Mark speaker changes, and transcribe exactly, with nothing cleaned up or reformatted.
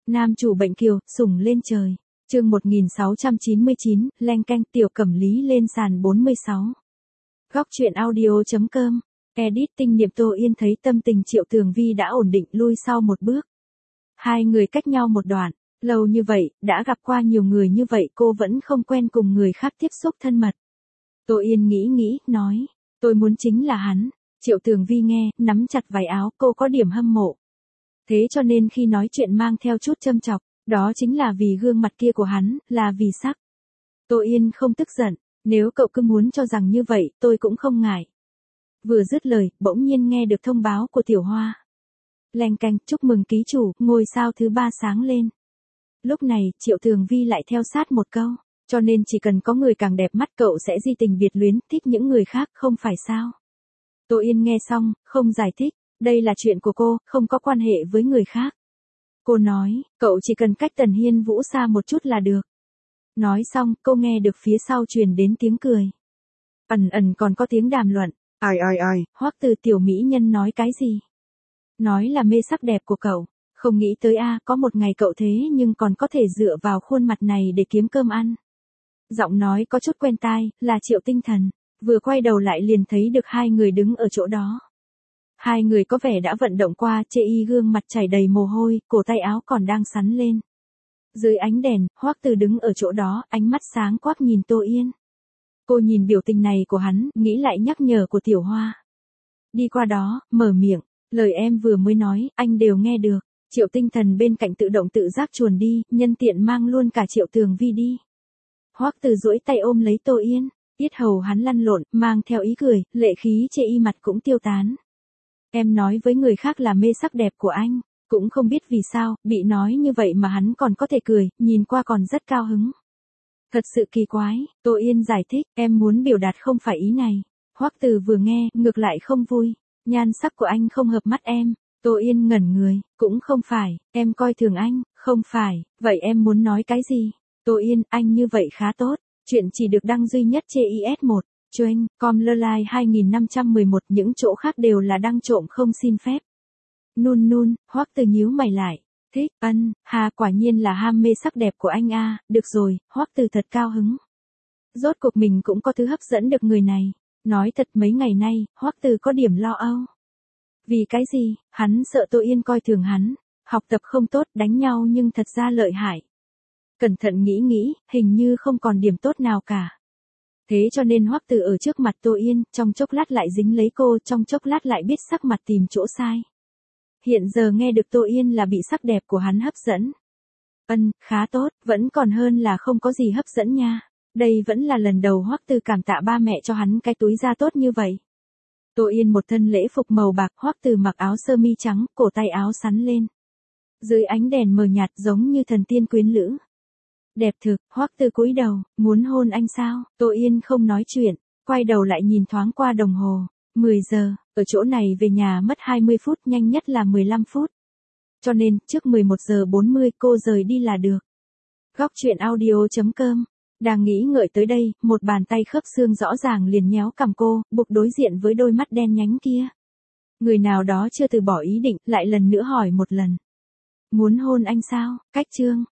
Speaker 1: Nam chủ bệnh kiều, sủng lên trời. Chương một nghìn sáu trăm chín mươi chín, leng keng, Tiểu Cẩm Lý lên sàn bốn mươi sáu. Góc truyện audio.com. Edit tinh niệm Tô Yên thấy tâm tình Triệu Tường Vi đã ổn định, lui sau một bước. Hai người cách nhau một đoạn, lâu như vậy, đã gặp qua nhiều người như vậy cô vẫn không quen cùng người khác tiếp xúc thân mật. Tô Yên nghĩ nghĩ, nói, tôi muốn chính là hắn. Triệu Tường Vi nghe, nắm chặt váy áo, cô có điểm hâm mộ. Thế cho nên khi nói chuyện mang theo chút châm chọc, đó chính là vì gương mặt kia của hắn, là vì sắc. Tô Yên không tức giận, nếu cậu cứ muốn cho rằng như vậy, tôi cũng không ngại. Vừa dứt lời, bỗng nhiên nghe được thông báo của Tiểu Hoa. Leng keng, chúc mừng ký chủ, ngôi sao thứ ba sáng lên. Lúc này, Triệu Tường Vi lại theo sát một câu, cho nên chỉ cần có người càng đẹp mắt cậu sẽ di tình biệt luyến, thích những người khác, không phải sao? Tô Yên nghe xong, không giải thích, đây là chuyện của cô, không có quan hệ với người khác. Cô nói, cậu chỉ cần cách Tần Hiên Vũ xa một chút là được. Nói xong, cô nghe được phía sau truyền đến tiếng cười. Ẩn ẩn còn có tiếng đàm luận, ai ai ai, Hoắc Từ tiểu mỹ nhân nói cái gì? Nói là mê sắc đẹp của cậu, không nghĩ tới a, có một ngày cậu thế nhưng còn có thể dựa vào khuôn mặt này để kiếm cơm ăn. Giọng nói có chút quen tai, là Triệu Tinh Thần, vừa quay đầu lại liền thấy được hai người đứng ở chỗ đó. Hai người có vẻ đã vận động qua, chê y gương mặt chảy đầy mồ hôi, cổ tay áo còn đang sắn lên. Dưới ánh đèn, Hoắc Từ đứng ở chỗ đó, ánh mắt sáng quắc nhìn Tô Yên. Cô nhìn biểu tình này của hắn, nghĩ lại nhắc nhở của Tiểu Hoa. Đi qua đó, mở miệng, lời em vừa mới nói, anh đều nghe được. Triệu Tinh Thần bên cạnh tự động tự giác chuồn đi, nhân tiện mang luôn cả Triệu Tường Vi đi. Hoắc Từ duỗi tay ôm lấy Tô Yên, yết hầu hắn lăn lộn, mang theo ý cười, lệ khí chê y mặt cũng tiêu tán. Em nói với người khác là mê sắc đẹp của anh, cũng không biết vì sao, bị nói như vậy mà hắn còn có thể cười, nhìn qua còn rất cao hứng. Thật sự kỳ quái, Tô Yên giải thích, em muốn biểu đạt không phải ý này. Hoắc Từ vừa nghe, ngược lại không vui, nhan sắc của anh không hợp mắt em. Tô Yên ngẩn người, cũng không phải, em coi thường anh, không phải, vậy em muốn nói cái gì? Tô Yên, anh như vậy khá tốt, chuyện chỉ được đăng duy nhất trên i ét một. Chuyên, com lơ lai hai nghìn năm trăm mười một, những chỗ khác đều là đăng trộm không xin phép. Nun nun, Hoắc Từ nhíu mày lại. Thích, ân, hà quả nhiên là ham mê sắc đẹp của anh a, được rồi, Hoắc Từ thật cao hứng. Rốt cuộc mình cũng có thứ hấp dẫn được người này. Nói thật mấy ngày nay, Hoắc Từ có điểm lo âu. Vì cái gì, hắn sợ Tô Yên coi thường hắn, học tập không tốt, đánh nhau nhưng thật ra lợi hại. Cẩn thận nghĩ nghĩ, hình như không còn điểm tốt nào cả. Thế cho nên Hoắc Từ ở trước mặt Tô Yên, trong chốc lát lại dính lấy cô, trong chốc lát lại biết sắc mặt tìm chỗ sai. Hiện giờ nghe được Tô Yên là bị sắc đẹp của hắn hấp dẫn. Ân, khá tốt, vẫn còn hơn là không có gì hấp dẫn nha. Đây vẫn là lần đầu Hoắc Từ cảm tạ ba mẹ cho hắn cái túi da tốt như vậy. Tô Yên một thân lễ phục màu bạc, Hoắc Từ mặc áo sơ mi trắng, cổ tay áo sắn lên. Dưới ánh đèn mờ nhạt giống như thần tiên quyến lữ. Đẹp thực, Hoắc Từ cúi đầu, muốn hôn anh sao? Tô Yên không nói chuyện, quay đầu lại nhìn thoáng qua đồng hồ. mười giờ, ở chỗ này về nhà mất hai mươi phút, nhanh nhất là mười lăm phút. Cho nên, trước mười một giờ bốn mươi cô rời đi là được. Góc truyện audio.com. Đang nghĩ ngợi tới đây, một bàn tay khớp xương rõ ràng liền nhéo cằm cô, buộc đối diện với đôi mắt đen nhánh kia. Người nào đó chưa từ bỏ ý định, lại lần nữa hỏi một lần. Muốn hôn anh sao? Cách chương.